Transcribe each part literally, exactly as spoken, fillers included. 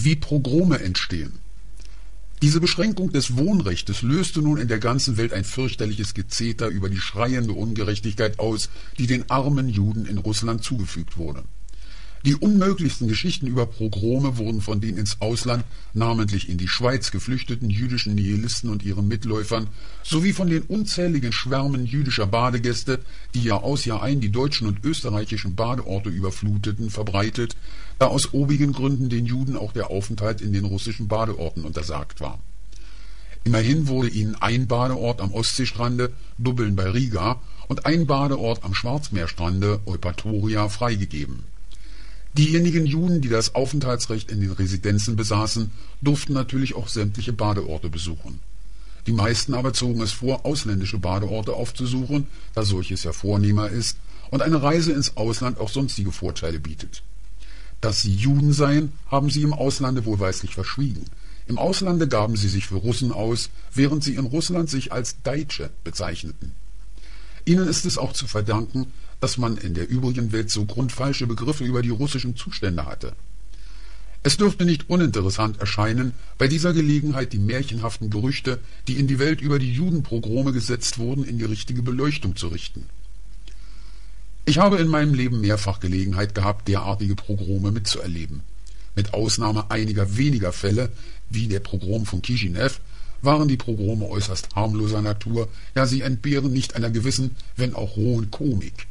Wie Pogrome entstehen. Diese Beschränkung des Wohnrechtes löste nun in der ganzen Welt ein fürchterliches Gezeter über die schreiende Ungerechtigkeit aus, die den armen Juden in Russland zugefügt wurde. Die unmöglichsten Geschichten über Pogrome wurden von den ins Ausland, namentlich in die Schweiz, geflüchteten jüdischen Nihilisten und ihren Mitläufern, sowie von den unzähligen Schwärmen jüdischer Badegäste, die Jahr aus Jahr ein die deutschen und österreichischen Badeorte überfluteten, verbreitet, da aus obigen Gründen den Juden auch der Aufenthalt in den russischen Badeorten untersagt war. Immerhin wurde ihnen ein Badeort am Ostseestrande, Dubbeln bei Riga, und ein Badeort am Schwarzmeerstrande, Eupatoria, freigegeben. Diejenigen Juden, die das Aufenthaltsrecht in den Residenzen besaßen, durften natürlich auch sämtliche Badeorte besuchen. Die meisten aber zogen es vor, ausländische Badeorte aufzusuchen, da solches ja vornehmer ist und eine Reise ins Ausland auch sonstige Vorteile bietet. Dass sie Juden seien, haben sie im Auslande wohlweislich verschwiegen. Im Auslande gaben sie sich für Russen aus, während sie in Russland sich als Deutsche bezeichneten. Ihnen ist es auch zu verdanken, dass man in der übrigen Welt so grundfalsche Begriffe über die russischen Zustände hatte. Es dürfte nicht uninteressant erscheinen, bei dieser Gelegenheit die märchenhaften Gerüchte, die in die Welt über die Judenpogrome gesetzt wurden, in die richtige Beleuchtung zu richten. Ich habe in meinem Leben mehrfach Gelegenheit gehabt, derartige Pogrome mitzuerleben. Mit Ausnahme einiger weniger Fälle, wie der Pogrom von Kishinew, waren die Pogrome äußerst harmloser Natur, ja sie entbehren nicht einer gewissen, wenn auch rohen Komik.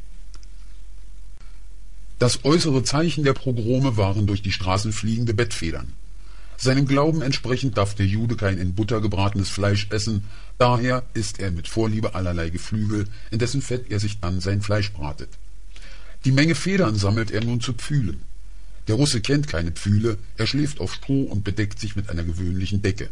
Das äußere Zeichen der Pogrome waren durch die Straßen fliegende Bettfedern. Seinem Glauben entsprechend darf der Jude kein in Butter gebratenes Fleisch essen, daher isst er mit Vorliebe allerlei Geflügel, in dessen Fett er sich dann sein Fleisch bratet. Die Menge Federn sammelt er nun zu Pfühlen. Der Russe kennt keine Pfühle, er schläft auf Stroh und bedeckt sich mit einer gewöhnlichen Decke.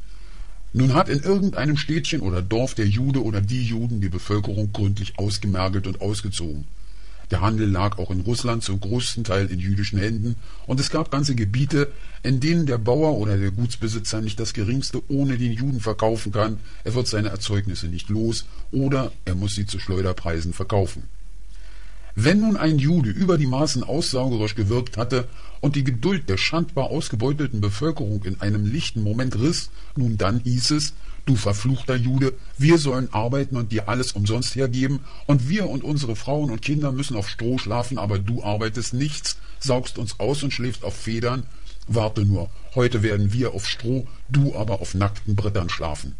Nun hat in irgendeinem Städtchen oder Dorf der Jude oder die Juden die Bevölkerung gründlich ausgemergelt und ausgezogen. Der Handel lag auch in Russland zum größten Teil in jüdischen Händen, und es gab ganze Gebiete, in denen der Bauer oder der Gutsbesitzer nicht das Geringste ohne den Juden verkaufen kann, er wird seine Erzeugnisse nicht los oder er muss sie zu Schleuderpreisen verkaufen. Wenn nun ein Jude über die Maßen aussaugerisch gewirkt hatte und die Geduld der schandbar ausgebeutelten Bevölkerung in einem lichten Moment riss, nun dann hieß es: Du verfluchter Jude, wir sollen arbeiten und dir alles umsonst hergeben, und wir und unsere Frauen und Kinder müssen auf Stroh schlafen, aber du arbeitest nichts, saugst uns aus und schläfst auf Federn. Warte nur, heute werden wir auf Stroh, du aber auf nackten Brettern schlafen.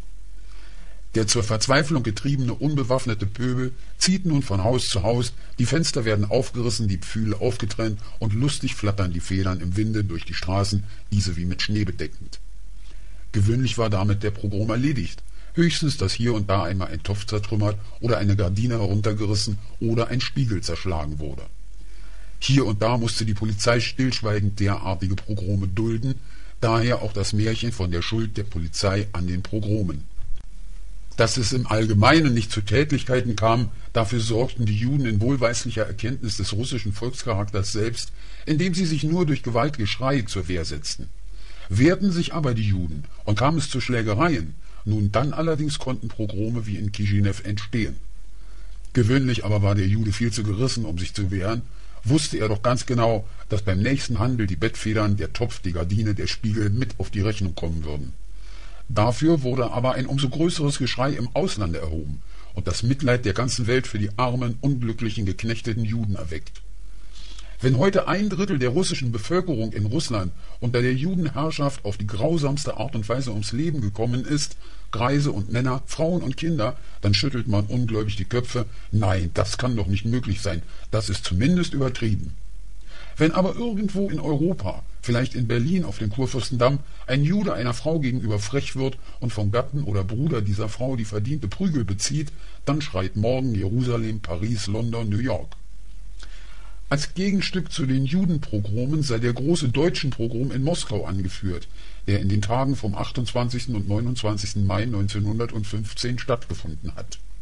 Der zur Verzweiflung getriebene, unbewaffnete Pöbel zieht nun von Haus zu Haus, die Fenster werden aufgerissen, die Pfühle aufgetrennt, und lustig flattern die Federn im Winde durch die Straßen, diese wie mit Schnee bedeckend. Gewöhnlich war damit der Pogrom erledigt, höchstens, dass hier und da einmal ein Topf zertrümmert oder eine Gardine heruntergerissen oder ein Spiegel zerschlagen wurde. Hier und da musste die Polizei stillschweigend derartige Pogrome dulden, daher auch das Märchen von der Schuld der Polizei an den Pogromen. Dass es im Allgemeinen nicht zu Tätlichkeiten kam, dafür sorgten die Juden in wohlweislicher Erkenntnis des russischen Volkscharakters selbst, indem sie sich nur durch Gewaltgeschrei zur Wehr setzten. Wehrten sich aber die Juden und kam es zu Schlägereien, nun dann allerdings konnten Pogrome wie in Kishinew entstehen. Gewöhnlich aber war der Jude viel zu gerissen, um sich zu wehren, wusste er doch ganz genau, dass beim nächsten Handel die Bettfedern, der Topf, die Gardine, der Spiegel mit auf die Rechnung kommen würden. Dafür wurde aber ein umso größeres Geschrei im Auslande erhoben und das Mitleid der ganzen Welt für die armen, unglücklichen, geknechteten Juden erweckt. Wenn heute ein Drittel der russischen Bevölkerung in Russland unter der Judenherrschaft auf die grausamste Art und Weise ums Leben gekommen ist, Greise und Männer, Frauen und Kinder, dann schüttelt man ungläubig die Köpfe: Nein, das kann doch nicht möglich sein, das ist zumindest übertrieben. Wenn aber irgendwo in Europa, vielleicht in Berlin auf dem Kurfürstendamm, ein Jude einer Frau gegenüber frech wird und vom Gatten oder Bruder dieser Frau die verdiente Prügel bezieht, dann schreit morgen Jerusalem, Paris, London, New York. Als Gegenstück zu den Judenpogromen sei der große Deutschenpogrom in Moskau angeführt, der in den Tagen vom achtundzwanzigsten und neunundzwanzigsten Mai neunzehnhundertfünfzehn stattgefunden hat.